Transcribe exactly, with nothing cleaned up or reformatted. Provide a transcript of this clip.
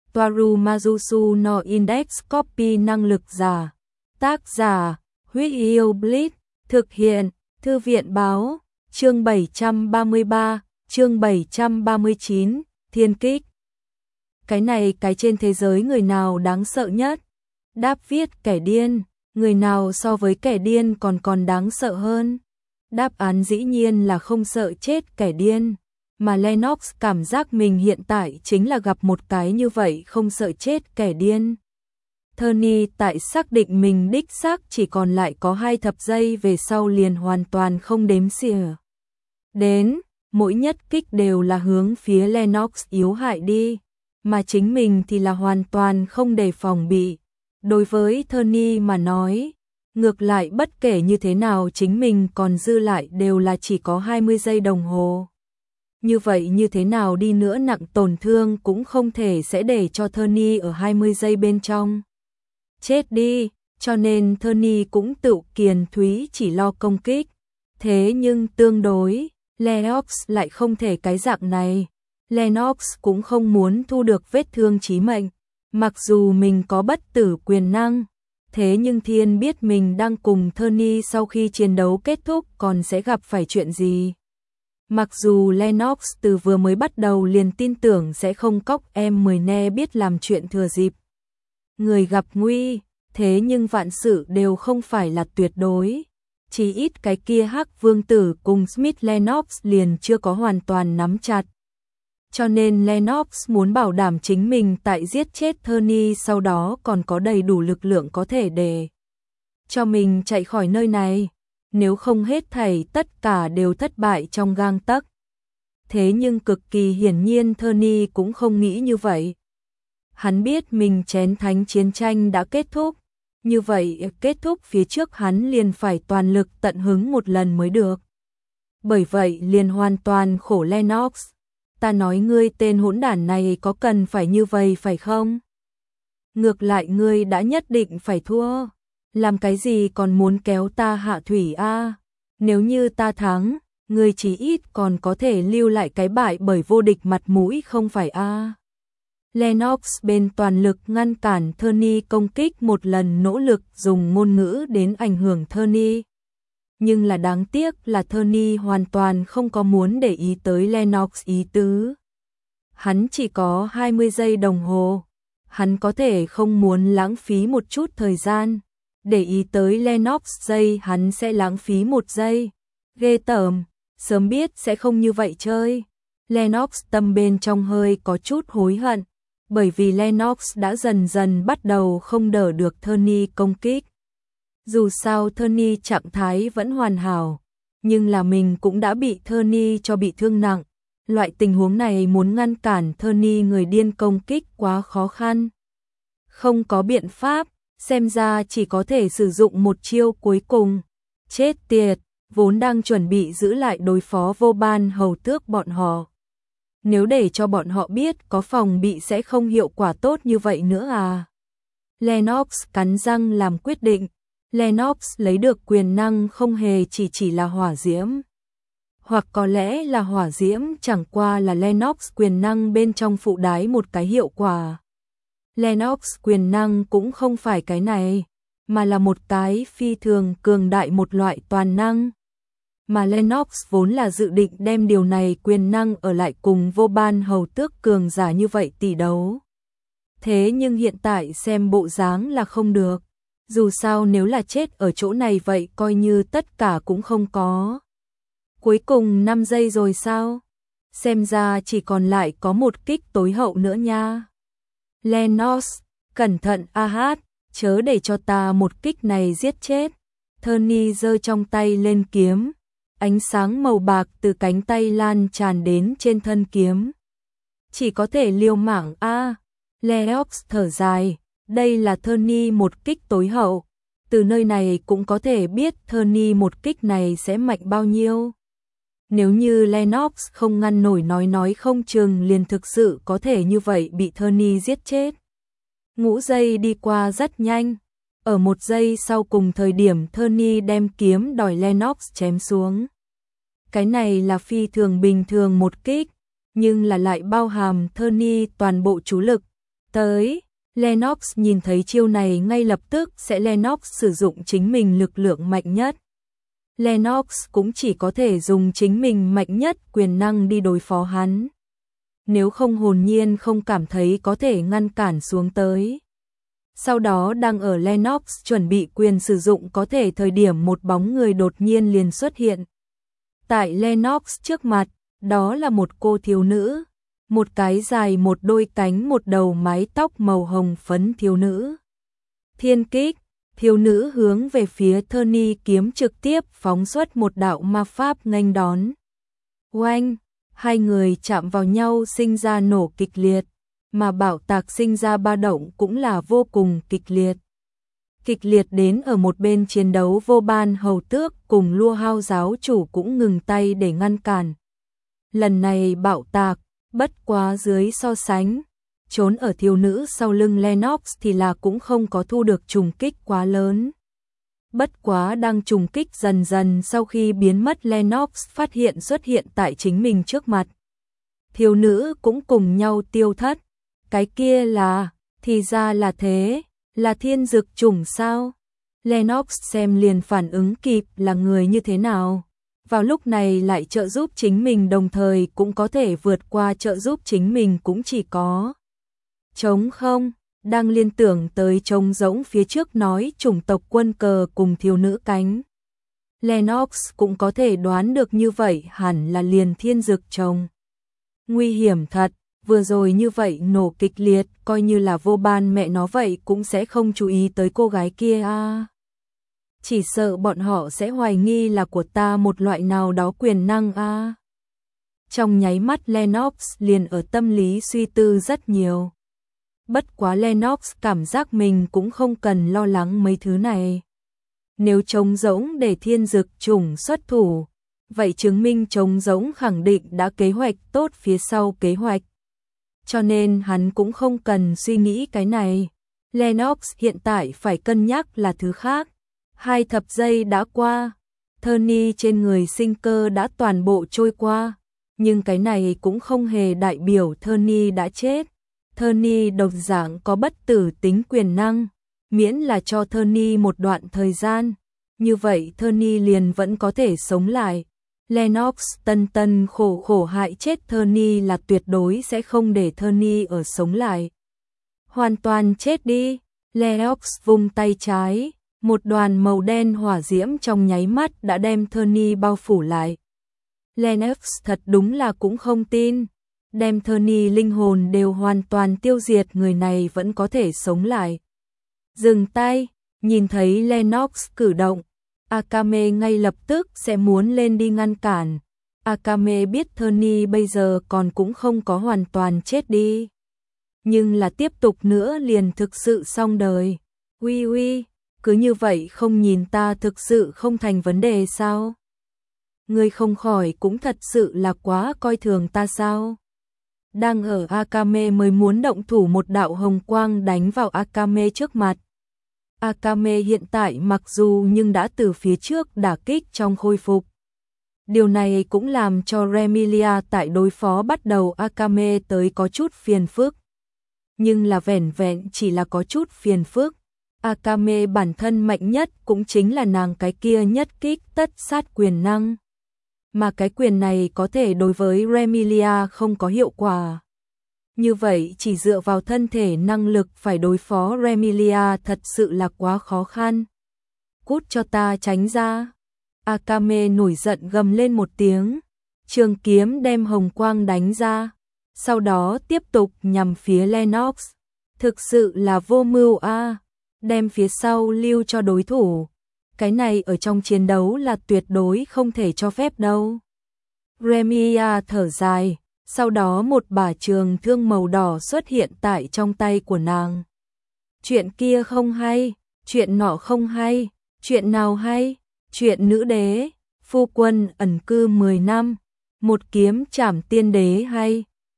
Toaru Majusu no Index Copy năng lực giả. Tác giả, Huyết Yêu Blitz, thực hiện, Thư viện Báo, chương bảy trăm ba mươi ba, chương bảy trăm ba mươi chín, Thiên Kích. Cái này cái trên thế giới người nào đáng sợ nhất? Đáp viết kẻ điên, người nào so với kẻ điên còn còn đáng sợ hơn? Đáp án dĩ nhiên là không sợ chết kẻ điên, mà Lennox cảm giác mình hiện tại chính là gặp một cái như vậy không sợ chết kẻ điên. Tony tại xác định mình đích xác chỉ còn lại có hai thập giây về sau liền hoàn toàn không đếm xỉa đến, mỗi nhất kích đều là hướng phía Lennox yếu hại đi, mà chính mình thì là hoàn toàn không đề phòng bị. Đối với Tony mà nói, ngược lại bất kể như thế nào chính mình còn dư lại đều là chỉ có hai mươi giây đồng hồ. Như vậy như thế nào đi nữa nặng tổn thương cũng không thể sẽ để cho Tony ở hai mươi giây bên trong chết đi, cho nên Tony cũng tự kiền thúy chỉ lo công kích. Thế nhưng tương đối, Lennox lại không thể cái dạng này. Lennox cũng không muốn thu được vết thương chí mệnh, mặc dù mình có bất tử quyền năng. Thế nhưng Thiên biết mình đang cùng Tony sau khi chiến đấu kết thúc còn sẽ gặp phải chuyện gì. Mặc dù Lennox từ vừa mới bắt đầu liền tin tưởng sẽ không cóc em mười ne biết làm chuyện thừa dịp người gặp nguy, thế nhưng vạn sự đều không phải là tuyệt đối. Chỉ ít cái kia Hắc Vương tử cùng Smith Lennox liền chưa có hoàn toàn nắm chặt. Cho nên Lennox muốn bảo đảm chính mình tại giết chết Tony sau đó còn có đầy đủ lực lượng có thể để cho mình chạy khỏi nơi này, nếu không hết thảy tất cả đều thất bại trong gang tấc. Thế nhưng cực kỳ hiển nhiên Tony cũng không nghĩ như vậy. Hắn biết mình chén thánh chiến tranh đã kết thúc, như vậy kết thúc phía trước hắn liền phải toàn lực tận hứng một lần mới được. Bởi vậy liền hoàn toàn khổ Lennox. Ta nói ngươi tên hỗn đản này có cần phải như vậy phải không? Ngược lại ngươi đã nhất định phải thua. Làm cái gì còn muốn kéo ta hạ thủy a? À? Nếu như ta thắng, ngươi chỉ ít còn có thể lưu lại cái bại bởi vô địch mặt mũi không phải a? À? Lennox bên toàn lực ngăn cản Tony công kích một lần nỗ lực dùng ngôn ngữ đến ảnh hưởng Tony. Nhưng là đáng tiếc là Tony hoàn toàn không có muốn để ý tới Lennox ý tứ. Hắn chỉ có hai mươi giây đồng hồ. Hắn có thể không muốn lãng phí một chút thời gian. Để ý tới Lennox giây hắn sẽ lãng phí một giây. Ghê tởm, sớm biết sẽ không như vậy chơi. Lennox tâm bên trong hơi có chút hối hận. Bởi vì Lennox đã dần dần bắt đầu không đỡ được Tony công kích. Dù sao Tony trạng thái vẫn hoàn hảo, nhưng là mình cũng đã bị Tony cho bị thương nặng. Loại tình huống này muốn ngăn cản Tony người điên công kích quá khó khăn. Không có biện pháp, xem ra chỉ có thể sử dụng một chiêu cuối cùng. Chết tiệt, vốn đang chuẩn bị giữ lại đối phó vô ban hầu tước bọn họ. Nếu để cho bọn họ biết có phòng bị sẽ không hiệu quả tốt như vậy nữa à. Lennox cắn răng làm quyết định. Lennox lấy được quyền năng không hề chỉ chỉ là hỏa diễm. Hoặc có lẽ là hỏa diễm chẳng qua là Lennox quyền năng bên trong phụ đái một cái hiệu quả. Lennox quyền năng cũng không phải cái này, mà là một cái phi thường cường đại một loại toàn năng. Mà Lennox vốn là dự định đem điều này quyền năng ở lại cùng vô ban hầu tước cường giả như vậy tỷ đấu. Thế nhưng hiện tại xem bộ dáng là không được. Dù sao nếu là chết ở chỗ này vậy coi như tất cả cũng không có. Cuối cùng năm giây rồi sao? Xem ra chỉ còn lại có một kích tối hậu nữa nha. Lennox, cẩn thận a hát, chớ để cho ta một kích này giết chết. Tony giơ trong tay lên kiếm. Ánh sáng màu bạc từ cánh tay lan tràn đến trên thân kiếm. Chỉ có thể liều mạng a. À. Lennox thở dài. Đây là Tony một kích tối hậu. Từ nơi này cũng có thể biết Tony một kích này sẽ mạnh bao nhiêu. Nếu như Lennox không ngăn nổi nói nói không chừng liền thực sự có thể như vậy bị Tony giết chết. Ngũ giây đi qua rất nhanh. Ở một giây sau cùng thời điểm Tony đem kiếm đòi Lennox chém xuống. Cái này là phi thường bình thường một kích, nhưng là lại bao hàm Tony toàn bộ chú lực. Tới, Lennox nhìn thấy chiêu này ngay lập tức sẽ Lennox sử dụng chính mình lực lượng mạnh nhất. Lennox cũng chỉ có thể dùng chính mình mạnh nhất quyền năng đi đối phó hắn. Nếu không hồn nhiên không cảm thấy có thể ngăn cản xuống tới. Sau đó đang ở Lennox chuẩn bị quyền sử dụng có thể thời điểm một bóng người đột nhiên liền xuất hiện. Tại Lennox trước mặt, đó là một cô thiếu nữ. Một cái dài một đôi cánh một đầu mái tóc màu hồng phấn thiếu nữ. Thiên kích, thiếu nữ hướng về phía Tony kiếm trực tiếp phóng xuất một đạo ma pháp nghênh đón. Oanh, hai người chạm vào nhau sinh ra nổ kịch liệt, mà bảo tạc sinh ra ba động cũng là vô cùng kịch liệt. Kịch liệt đến ở một bên chiến đấu vô ban hầu tước cùng Lua Hao giáo chủ cũng ngừng tay để ngăn cản. Lần này bạo tạc, bất quá dưới so sánh, trốn ở thiếu nữ sau lưng Lennox thì là cũng không có thu được trùng kích quá lớn. Bất quá đang trùng kích dần dần sau khi biến mất Lennox phát hiện xuất hiện tại chính mình trước mặt. Thiếu nữ cũng cùng nhau tiêu thất. Cái kia là, thì ra là thế, là thiên dực chủng sao? Lennox xem liền phản ứng kịp là người như thế nào. Vào lúc này lại trợ giúp chính mình đồng thời cũng có thể vượt qua trợ giúp chính mình cũng chỉ có. Trống không, đang liên tưởng tới trống rỗng phía trước nói chủng tộc quân cờ cùng thiếu nữ cánh. Lennox cũng có thể đoán được như vậy hẳn là liền thiên dực trồng. Nguy hiểm thật, vừa rồi như vậy nổ kịch liệt, coi như là vô ban mẹ nó vậy cũng sẽ không chú ý tới cô gái kia à. Chỉ sợ bọn họ sẽ hoài nghi là của ta một loại nào đó quyền năng à. Trong nháy mắt Lennox liền ở tâm lý suy tư rất nhiều. Bất quá Lennox cảm giác mình cũng không cần lo lắng mấy thứ này. Nếu trống rỗng để thiên dực chủng xuất thủ, vậy chứng minh trống rỗng khẳng định đã kế hoạch tốt phía sau kế hoạch. Cho nên hắn cũng không cần suy nghĩ cái này. Lennox hiện tại phải cân nhắc là thứ khác. Hai thập giây đã qua, Tony trên người sinh cơ đã toàn bộ trôi qua, nhưng cái này cũng không hề đại biểu Tony đã chết. Tony độc dạng có bất tử tính quyền năng, miễn là cho Tony một đoạn thời gian, như vậy Tony liền vẫn có thể sống lại. Lennox tân tân khổ khổ hại chết Tony là tuyệt đối sẽ không để Tony ở sống lại. Hoàn toàn chết đi, Lennox vung tay trái, một đoàn màu đen hỏa diễm trong nháy mắt đã đem Tony bao phủ lại. Lennox thật đúng là cũng không tin, đem Tony linh hồn đều hoàn toàn tiêu diệt người này vẫn có thể sống lại. Dừng tay, nhìn thấy Lennox cử động, Akame ngay lập tức sẽ muốn lên đi ngăn cản. Akame biết Tony bây giờ còn cũng không có hoàn toàn chết đi. Nhưng là tiếp tục nữa liền thực sự xong đời. Uy uy, cứ như vậy không nhìn ta thực sự không thành vấn đề sao? Ngươi không khỏi cũng thật sự là quá coi thường ta sao? Đang ở Akame mới muốn động thủ một đạo hồng quang đánh vào Akame trước mặt. Akame hiện tại mặc dù nhưng đã từ phía trước đả kích trong khôi phục. Điều này cũng làm cho Remilia tại đối phó bắt đầu Akame tới có chút phiền phức. Nhưng là vẻn vẹn chỉ là có chút phiền phức. Akame bản thân mạnh nhất cũng chính là nàng cái kia nhất kích tất sát quyền năng. Mà cái quyền này có thể đối với Remilia không có hiệu quả. Như vậy chỉ dựa vào thân thể năng lực phải đối phó Remilia thật sự là quá khó khăn. Cút cho ta tránh ra. Akame nổi giận gầm lên một tiếng. Trường kiếm đem hồng quang đánh ra. Sau đó tiếp tục nhằm phía Lennox. Thực sự là vô mưu a à. Đem phía sau lưu cho đối thủ. Cái này ở trong chiến đấu là tuyệt đối không thể cho phép đâu. Remilia thở dài. Sau đó một bả trường thương màu đỏ xuất hiện tại trong tay của nàng. Chuyện kia không hay, chuyện nọ không hay, chuyện nào hay, chuyện nữ đế, phu quân ẩn cư mười năm, một kiếm trảm tiên đế hay,